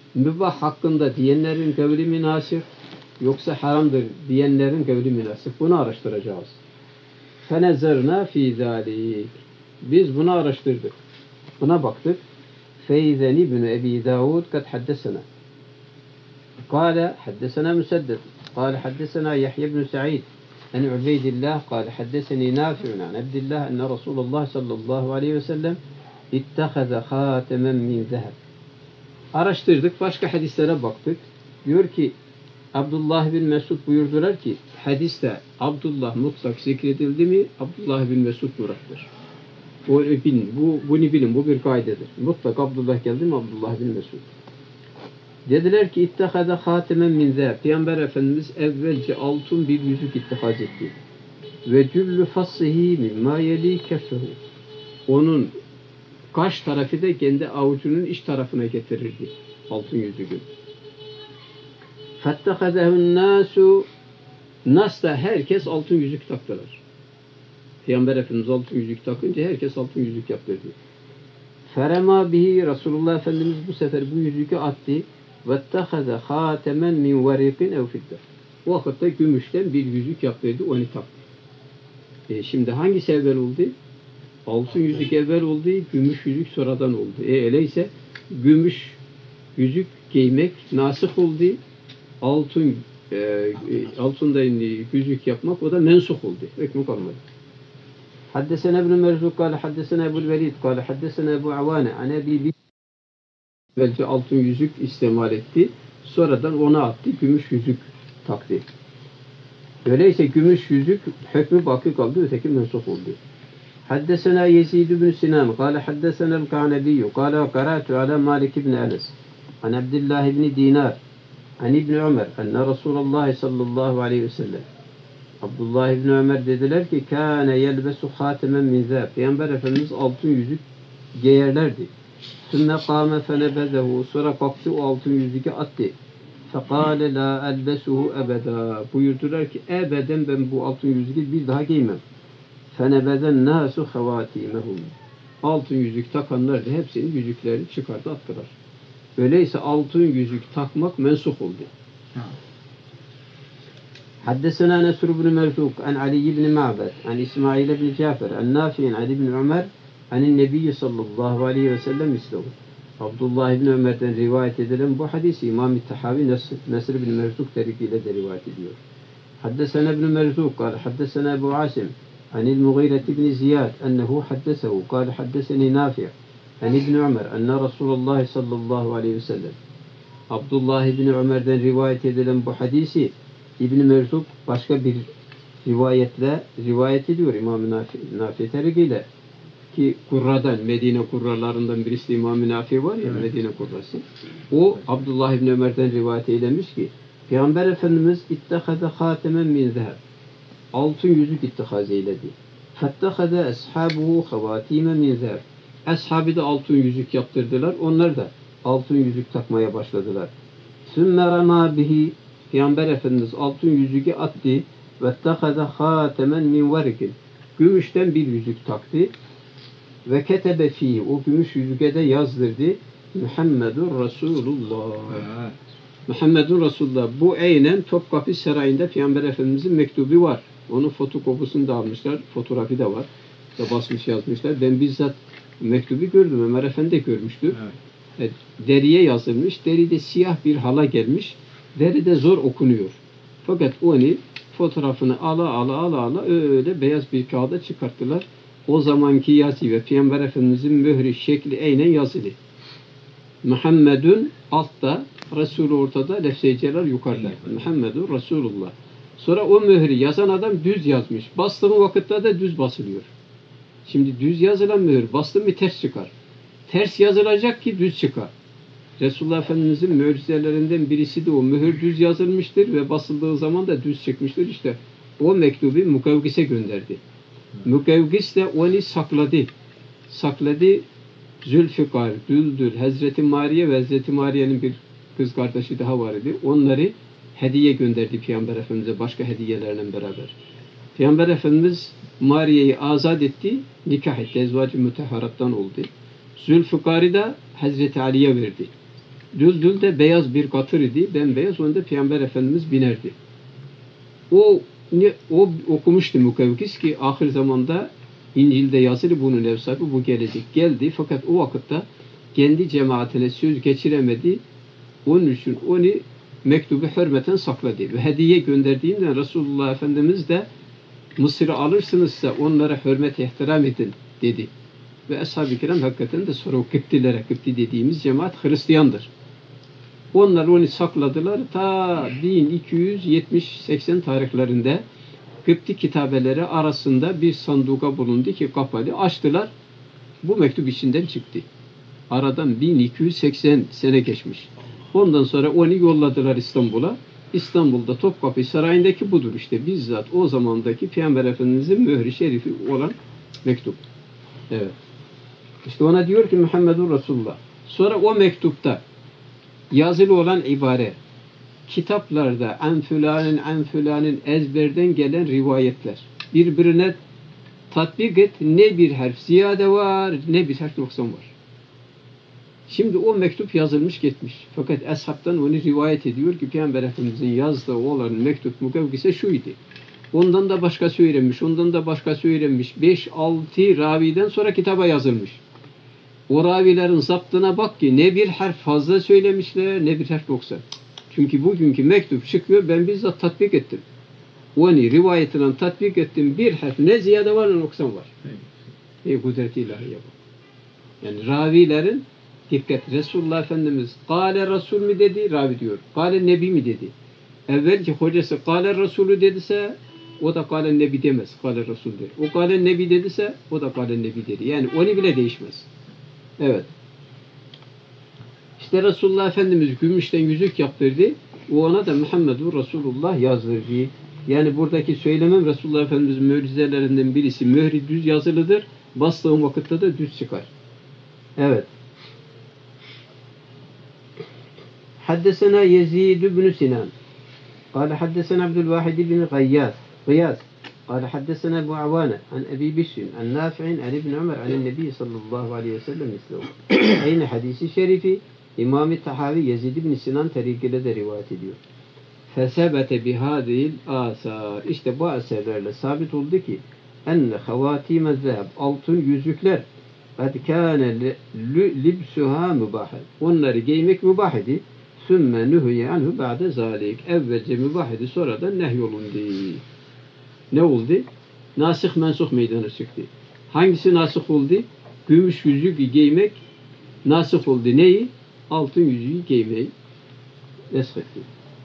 mübah hakkında diyenlerin kavli mi nasih yoksa haramdır diyenlerin kavli mi nasih? Bunu araştıracağız. Fenezerna fî zâlik. Biz bunu araştırdık. Buna baktık. Feyzen ibn Ebi Davud kad haddesena. Kâle haddesena Müseddet. Kâle haddesena Yahya ibn Sa'id. En Ubeydillah kâle haddeseni Nafi'un an Abdillah enne Resulullah sallallahu aleyhi ve sellem ittehaze hâtemen min zeheb. Araştırdık, başka hadislere baktık. Diyor ki Abdullah bin Mesud buyurdular ki hadiste Abdullah mutlak zikredildi mi Abdullah bin Mesud murattır. Bunu bilin, bu bir kaidedir. Mutlak Abdullah geldi mi Abdullah bin Mesud. Dediler ki ittehade hatemen min zeheb. Peygamber Efendimiz evvelce altın bir yüzük ittihaz etti. Ve cüllü fassihi mimma yeli keffehu. Onun kaş tarafı da kendi avucunun iç tarafına getirirdi. Altın yüzüğü. Fettehazehun nasu. Nas da herkes altın yüzük taktılar. Peygamber Efendimiz altın yüzük takınca herkes altın yüzük yaptırdı. Ferema bihi Resulullah Efendimiz bu sefer bu yüzüğü attı. Vettehaze hatemen min variqin ev fidde. O vakitte gümüşten bir yüzük yaptırdı, onu taktı. Şimdi hangisi evvel oldu? Altın yüzük evvel oldu, gümüş yüzük sonradan oldu. Öyleyse gümüş yüzük giymek nasih oldu. Altında yüzük yapmak o da mensuh oldu. Hükmü kalmadı. Haddesena ibn Merzuk kâle haddesena Ebu'l Velid kâle haddesena Ebu Avâne an Ebi belki altın yüzük istemal etti. Sonradan ona attı. Gümüş yüzük taktı. Öyleyse gümüş yüzük hükmü baki kaldı. Öteki mensuh oldu. Haddesena Yezid ibn Sinan kâle haddesena el-Ka'nebiyyü kâle qara'tu ala Malik ibn Enes an Abdullah ibn Dinar an İbn Ömer enne Resulullah sallallahu aleyhi ve sellem Abdullah ibn Ömer dediler ki kâne yelbesu hâtemen min zâb. Peygamber Efendimiz altın yüzük giyerlerdi. Sümme kâme fenebezehu. Sonra kalktı o altın yüzüğü attı. Fekâle la elbesuhu ebeda. Buyurdular ki ebeden ben bu altın yüzüğü bir daha giymem. Fenebezen nâsu havâtimehum. Altın yüzük takanlar da hepsinin yüzüklerini çıkardı attılar. Öyleyse altın yüzük takmak mensuh oldu. حدثنا نصر بن مرزوق عن علي بن معبد عن إسماعيل بن جعفر عن نافع عن ابن عمر عن النبي صلى الله عليه وسلم مثله. Abdullah ibn Ömer'den rivayet edilen bu hadisi İmam-ı Tahavi Nasr ibn Merzuk tarikiyle de rivayet ediyor. Haddesena ibn Merzuk قال حدثنا أبو عاصم عن المغيرة بن زياد أنه حدثه قال حدثني نافع عن ابن عمر أن رسول الله صلى الله عليه وسلم. Abdullah ibn Ömer'den rivayet edilen bu hadisi İbn Merzuk başka bir rivayetle rivayet ediyor İmam-ı Nafi tarikiyle ki Kurra'dan, Medine Kurralarından birisi İmam-ı Nafi var ya, evet. Medine Kurrası. O Abdullah ibn Ömer'den rivayet eylemiş ki Peygamber Efendimiz ittehade hatemen min zeheb. Altın yüzük ittihaz eyledi. Fettehade ashabuhu havatime min zeheb. Ashabı da altın yüzük yaptırdılar. Onlar da altın yüzük takmaya başladılar. Sümme rema bihi. Peygamber Efendimiz altın yüzüğü attı. Vettehade hatemen min varikin. Gümüşten bir yüzük taktı. Ve ketebe fi. O gümüş yüzüğe de yazdırdı. Muhammedur Resulullah. Evet. Muhammedun Resulullah. Bu aynen Topkapı Sarayı'nda Peygamber Efendimiz'in mektubu var. Onun fotokopisini de almışlar. Fotoğrafı da var. Da basmış yazmışlar. Ben bizzat mektubu gördüm. Ömer Efendi de görmüştü. Evet. Deriye yazılmış. Deride siyah bir hala gelmiş. Deride zor okunuyor. Fakat onu fotoğrafını ala öyle beyaz bir kağıda çıkarttılar. O zamanki yazı ve Peygamber Efendimiz'in mührü şekli aynen yazılı. Muhammedun altta, Resulü ortada, lefz-i celal yukarıda. Muhammedun Resulullah. Sonra o mührü yazan adam düz yazmış. Bastığı vakitte de düz basılıyor. Şimdi düz yazılan mühür bastı mı ters çıkar. Ters yazılacak ki düz çıkar. Resulullah Efendimiz'in mucizelerinden birisi de o. Mühür düz yazılmıştır ve basıldığı zaman da düz çıkmıştır. İşte o mektubu Mukavgis'e gönderdi. Mukavgis de onu sakladı. Zülfikar, Düldül, Hazreti Mariye ve Hazreti Mariye'nin bir kız kardeşi daha var idi. Onları hediye gönderdi Peygamber Efendimiz'e başka hediyelerle beraber. Peygamber Efendimiz Mariye'yi azat etti, nikah etti. Ezvacı müteharattan oldu. Zülfikar'ı da Hazreti Ali'ye verdi. Düldül de beyaz bir katır idi. Bembeyaz. Onda Peygamber Efendimiz binerdi. O okumuştu Mukevkis ki ahir zamanda İncil'de yazılı bunun ev sahibi bu gelecek. Geldi fakat o vakitte kendi cemaatine söz geçiremedi. Onun için onu mektubu hürmeten sakladı. Ve hediye gönderdiğinden Resulullah Efendimiz de Mısır'ı alırsınızsa onlara hürmet ihtiram edin dedi. Ve Ashab-ı Kiram hakikaten de sonra o Kıptilere, Kıpti dediğimiz cemaat Hristiyandır. Onlar onu sakladılar ta 1270-80 tarihlerinde Kıpti kitabeleri arasında bir sanduka bulundu ki kapalı. Açtılar. Bu mektup içinden çıktı. Aradan 1280 sene geçmiş. Ondan sonra onu yolladılar İstanbul'a. İstanbul'da Topkapı Sarayı'ndaki budur işte. Bizzat o zamandaki Peygamber Efendimiz'in mühri şerifi olan mektup. Evet. İşte ona diyor ki Muhammedur Resulullah. Sonra o mektupta yazılı olan ibare, kitaplarda en fülanın ezberden gelen rivayetler. Birbirine tatbik et. Ne bir harf ziyade var, ne bir harf noksan var. Şimdi o mektup yazılmış gitmiş. Fakat ashabtan onu rivayet ediyor ki Peygamber Efendimiz'in yazdığı olan mektup mukevkise şuydu. Ondan da başka söylenmiş, ondan da başka söylenmiş. 5-6 raviden sonra kitaba yazılmış. O ravilerin zaptına bak ki ne bir harf fazla söylemişler, ne bir harf yoksa. Çünkü bugünkü mektup çıkıyor, ben bizzat tatbik ettim. Onu rivayetinden tatbik ettim. Bir harf ne ziyade var ne noksan var. Kudret-i ilahiye bak. Yani ravilerin dikkat. Resulullah Efendimiz Kâle Resul mi dedi? Ravi diyor. Kâle Nebi mi dedi? Evvelki hocası Kâle Resulü dediyse o da Kâle Nebi demez. Kâle Resul der. O Kâle Nebi dediyse o da Kâle Nebi dedi. Yani onu bile değişmez. Evet. İşte Resulullah Efendimiz gümüşten yüzük yaptırdı. O ona da Muhammedur Resulullah yazdırdı. Yani buradaki söylemem Resulullah Efendimiz'in mucizelerinden birisi. Mühri düz yazılıdır. Bastığın vakitte de düz çıkar. Evet. حدثنا يزيد بن سنان قال حدثنا عبد الواحد بن غياث قال حدثنا أبو عوانة عن أبي بشر عن نافع عن ابن عمر عن النبي صلى الله عليه وسلم مثله. Aynı hadisi şerifi İmam-ı Tahavi Yezid ibn Sinan tarikiyle de rivayet ediyor. Fesebete bihadil asar. İşte bu eserlerle sabit oldu ki enne havatime zeheb altın yüzükler kad kâne libsuha mübahen. Onları giymek mübah idi. Sümme nühüye anhu ba'de zalik. Evvelce mübah idi, sonradan nehyolundu. Ne oldu? Nasih mensuh meydana çıktı. Hangisi nasih oldu? Gümüş yüzük giymek nasih oldu. Neyi? Altın yüzüğü giymeyi neshetti.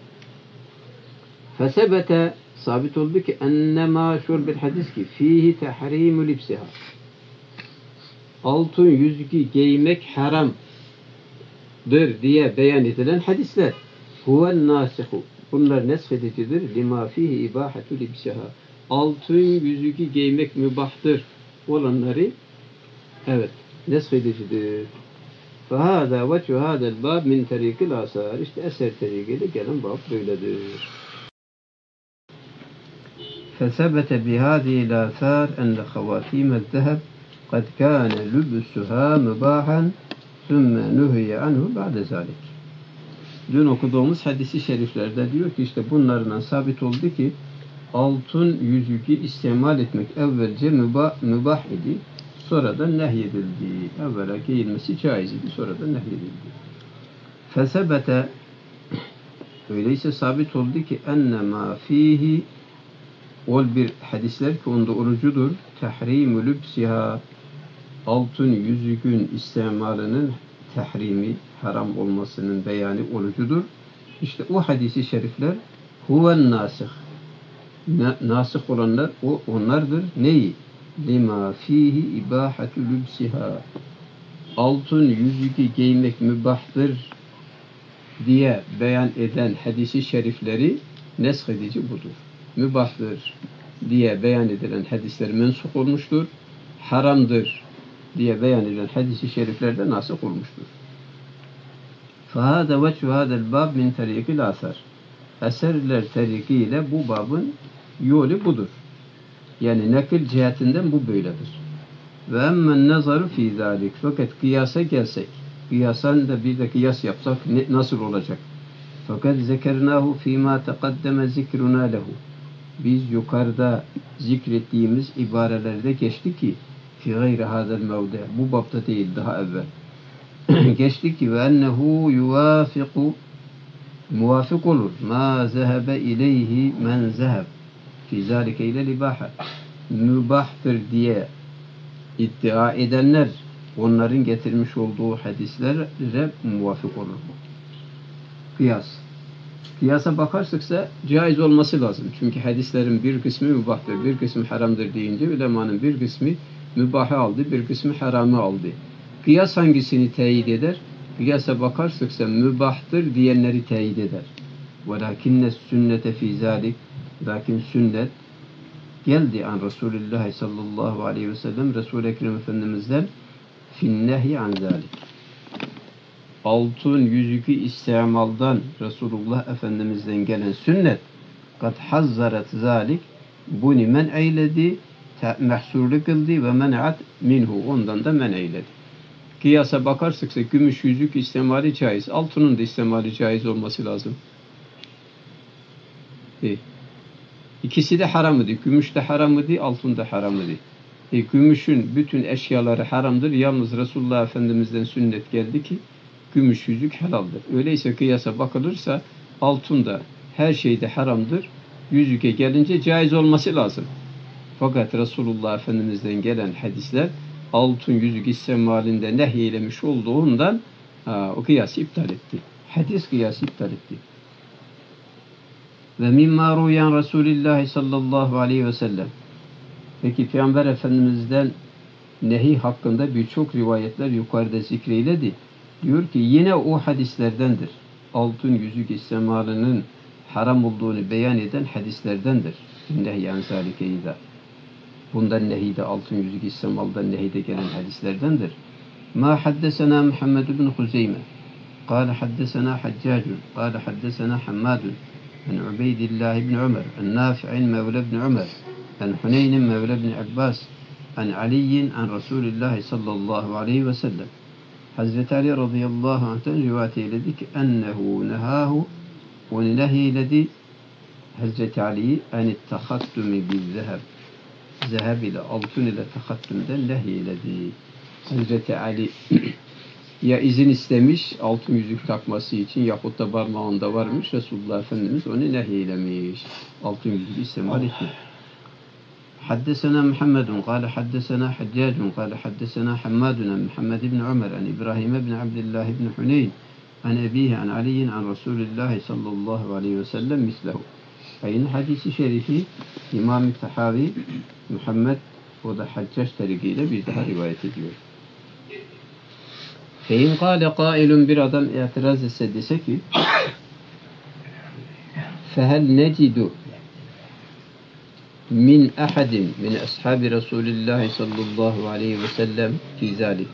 Fesebete sabit oldu ki enne maşhur bir hadis ki fihi tehrimu libsiha. Altın yüzüğü giymek haramdır diye beyan edilen hadisler. Huvel nasihu. Bunlar neshedicidir. Lima fihi ibahatu libsiha. Altın yüzüğü giymek mübahtır olanları evet neshedicidir. فَهَذَا وَجْهُ هَذَا الْبَابِ مِنْ تَرِيقِ الْآثَارِ. İşte eser tarikiyle gelen bab böyledir. فَثَبَتَ بِهَذِهِ الْآثَارِ أَنَّ خَوَاتِيمَ الذَّهَبِ قَدْ كَانَ لُبْسُهَا مُبَاحًا ثُمَّ نُهِيَ عَنْهُ بَعْدَ ذَلِكَ. Dün okuduğumuz hadisi şeriflerde diyor ki işte bunlardan sabit oldu ki altın yüzüğü istemal etmek evvelce mübah idi. Sonradan nehyedildi. Evvela giyilmesi caiz idi. Sonradan nehyedildi. Fesebete öyleyse sabit oldu ki ennema fihi ol bir hadisler ki onda orucudur. Tehrimü lübsiha altın yüzüğün istemalının tehrimi haram olmasının beyanı orucudur. İşte o hadisi şerifler huven nasih. Nasih olanlar onlardır. Neyi? Lima fihi ibahatu lübsiha. Altın yüzüğü giymek mübahtır diye beyan eden hadisi şerifleri neshedici budur. Mübahtır diye beyan edilen hadisler mensuh olmuştur. Haramdır diye beyan edilen hadisi şeriflerde nasih olmuştur. فَهَذَا وَجْهُ هَذَا الْبَابِ مِنْ تَرِيقِ الْآثَارِ. Eserler tarikiyle bu babın yolu budur. Yani nakil cihetinden bu böyledir. Ve emmen nazaru fi zalik. Fakat kıyasa gelsek, Kıyasan da bir de kıyas yapsak nasıl olacak? Fakat zekernahu fîmâ teqaddeme zikruna lehu. Biz yukarıda zikrettiğimiz ibarelerde geçti ki fi gayri hadel mevdi. Bu babda değil, daha evvel. Geçti ki ve ennehu muvafık olur. Ma zehebe ileyhi men zeheb. Fi zâlike ile libaha. Mübahtır diye iddia edenler onların getirmiş olduğu hadislere muvafık olur bu. Kıyas. Kıyasa bakarsak caiz olması lazım. Çünkü hadislerin bir kısmı mübahtır, bir kısmı haramdır deyince ulemanın bir kısmı mübahı aldı, bir kısmı haramı aldı. Kıyas hangisini teyit eder? Kıyasa bakarsak mübahtır diyenleri teyit eder. وَلَكِنَّ sünnete fî zâlik. Lakin sünnet geldi an Resulullah sallallahu aleyhi ve sellem Resul-i Ekrem Efendimiz'den finnehyi an zâlik. Altın yüzükü istimaldan Resulullah Efendimiz'den gelen sünnet kad hazzaret zalik bunu men eyledi mehsurlu kıldı ve men'at minhu ondan da men eyledi. Kıyasa bakarsak gümüş yüzük istimali caiz. Altının da istimali caiz olması lazım. İkisi de haram idi. Gümüş de haram idi, altın da haram idi. Gümüşün bütün eşyaları haramdır. Yalnız Resulullah Efendimiz'den sünnet geldi ki gümüş yüzük helaldir. Öyleyse kıyasa bakılırsa altın da her şeyde haramdır. Yüzüke gelince caiz olması lazım. Fakat Resulullah Efendimiz'den gelen hadisler altın yüzük istimalinde nehyeylemiş olduğundan o kıyası iptal etti. Hadis kıyası iptal etti. Ve mimma ruyan Resulullah sallallahu aleyhi ve sellem. Peki Peygamber Efendimiz'den nehi hakkında birçok rivayetler yukarıda zikreyledi. Diyor ki yine o hadislerdendir. Altın yüzük istimalının haram olduğunu beyan eden hadislerdendir. Nehy an zâlikeyda. Bundan nehide altın yüzük istimaldan nehide gelen hadislerdendir. Ma haddesena Muhammed ibn Huzeyme. قال حدثنا حجاج قال حدثنا حماد عن عبيد الله بن عمر النافع مولى بن عمر عن حنين مولى بن عباس عن علي عن رسول الله صلى الله عليه وسلم Hazreti Ali radıyallahu anh'ten rivayet eyledi ki ennehu nehahu ve nehyeledi Hazreti Ali'yi en tahattumi bil zeheb zeheb ile altın ile tahattümden nehyeledi. Hazreti Ali ya izin istemiş altın yüzük takması için yahut da parmağında varmış Resulullah Efendimiz onu nehyelemiş. Altın yüzük istemal etmiş. حدثنا محمد قال حدثنا حجاج قال حدثنا حماد عن محمد بن عمر عن إبراهيم بن عبد الله بن حنين عن أبيه عن علي عن رسول الله صلى الله عليه وسلم مثله. Aynı hadisi şerifi İmam-ı Tahavi Muhammed o da Haccac tarikiyle bir daha rivayet ediyor. Fein kâle kâilun bir adam itiraz etse dese ki fehel necidu min ahadin min ashabi Resulillah sallallahu aleyhi ve sellem fi zalik.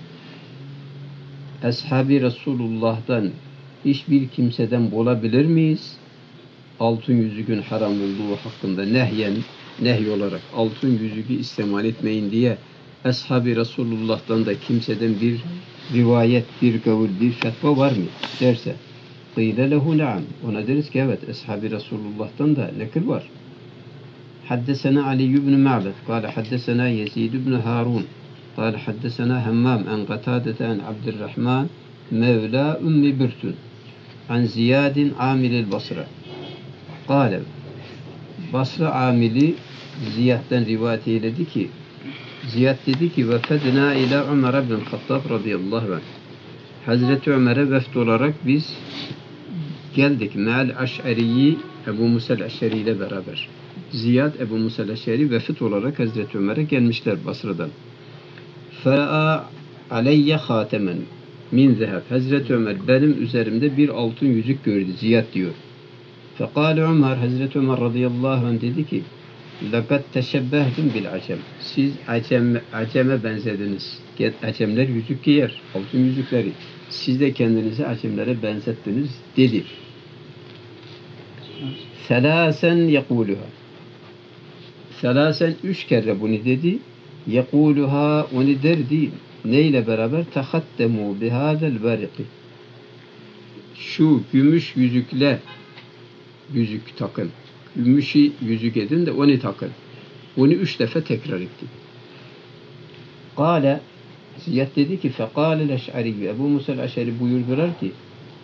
Ashabi Resulullah'tan hiçbir kimseden bulabilir miyiz? Altın yüzüğün haram olduğu hakkında nehy olarak altın yüzüğü istimal etmeyin diye Ashab-ı Resulullah'tan da kimseden bir rivayet, bir kavul, bir fetva var mı derse قِيلَ لَهُ نَعَمْ ona deriz ki evet Ashab-ı Resulullah'tan da nekil var. حدثنا علي بن معبد قال حدثنا يزيد بن هارون قال حدثنا همام عن قتادة عن عبد الرحمن مولى أم برتون عن زياد عامل البصرة قال Basra amili Ziyad'den rivayet eyledi ki Ziyad dedi ki vefedna ila Ömer ibn Hattab radıyallahu anh. Hazreti Ömer'e vefd olarak biz geldik. Me'al Aş'ariyi Ebu Musa'l Eş'ari ile beraber. Ziyad Ebu Musa'l Eş'ari vefd olarak Hazreti Ömer'e gelmişler Basra'dan. Fera'a aleyye hatemen min zeheb. Hazreti Ömer benim üzerimde bir altın yüzük gördü. Ziyad diyor. Fekale Ömer, Hazreti Ömer radıyallahu anh dedi ki لَقَدْ تَشَبَّهْتُمْ بِالْعَجَمِ siz aceme benzediniz. Acemler yüzük giyer, altın yüzükleri. Siz de kendinizi acemlere benzettiniz dedi. Selasen yekuluha. Selasen üç kere bunu dedi. Yekuluha onu derdi Neyle beraber? Tahaddemu bihâzel beriki. Şu gümüş yüzükle yüzük takın. Gümüşü yüzük edin de onu takın. Bunu 3 defa tekrar etti. Kâle Ziyad dedi ki fekâlel eş'ariyyü Ebu Musa'l Eş'ari buyurdular ki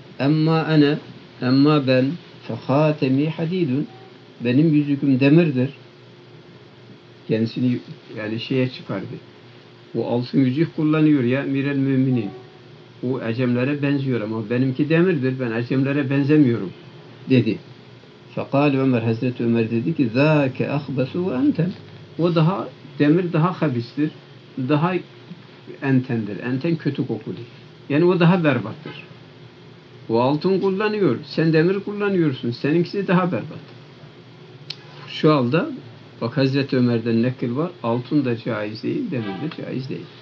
Emma ben fehâtemi hadidun benim yüzüküm demirdir. Kendisini yani şeye çıkardı. O altın yüzük kullanıyor ya Emirel Müminin. O Acemlere benziyor ama benimki demirdir. Ben Acemlere benzemiyorum dedi. Fekâle Ömer Hazreti Ömer dedi ki zâke ahbesu ve enten. O daha demir daha habistir. Daha entendir. Enten kötü kokudur. Yani o daha berbattır. O altın kullanıyor. Sen demir kullanıyorsun. Seninkisi daha berbat. Şu halde bak Hazreti Ömer'den nakil var. Altın da caiz değil, demir de caiz değil.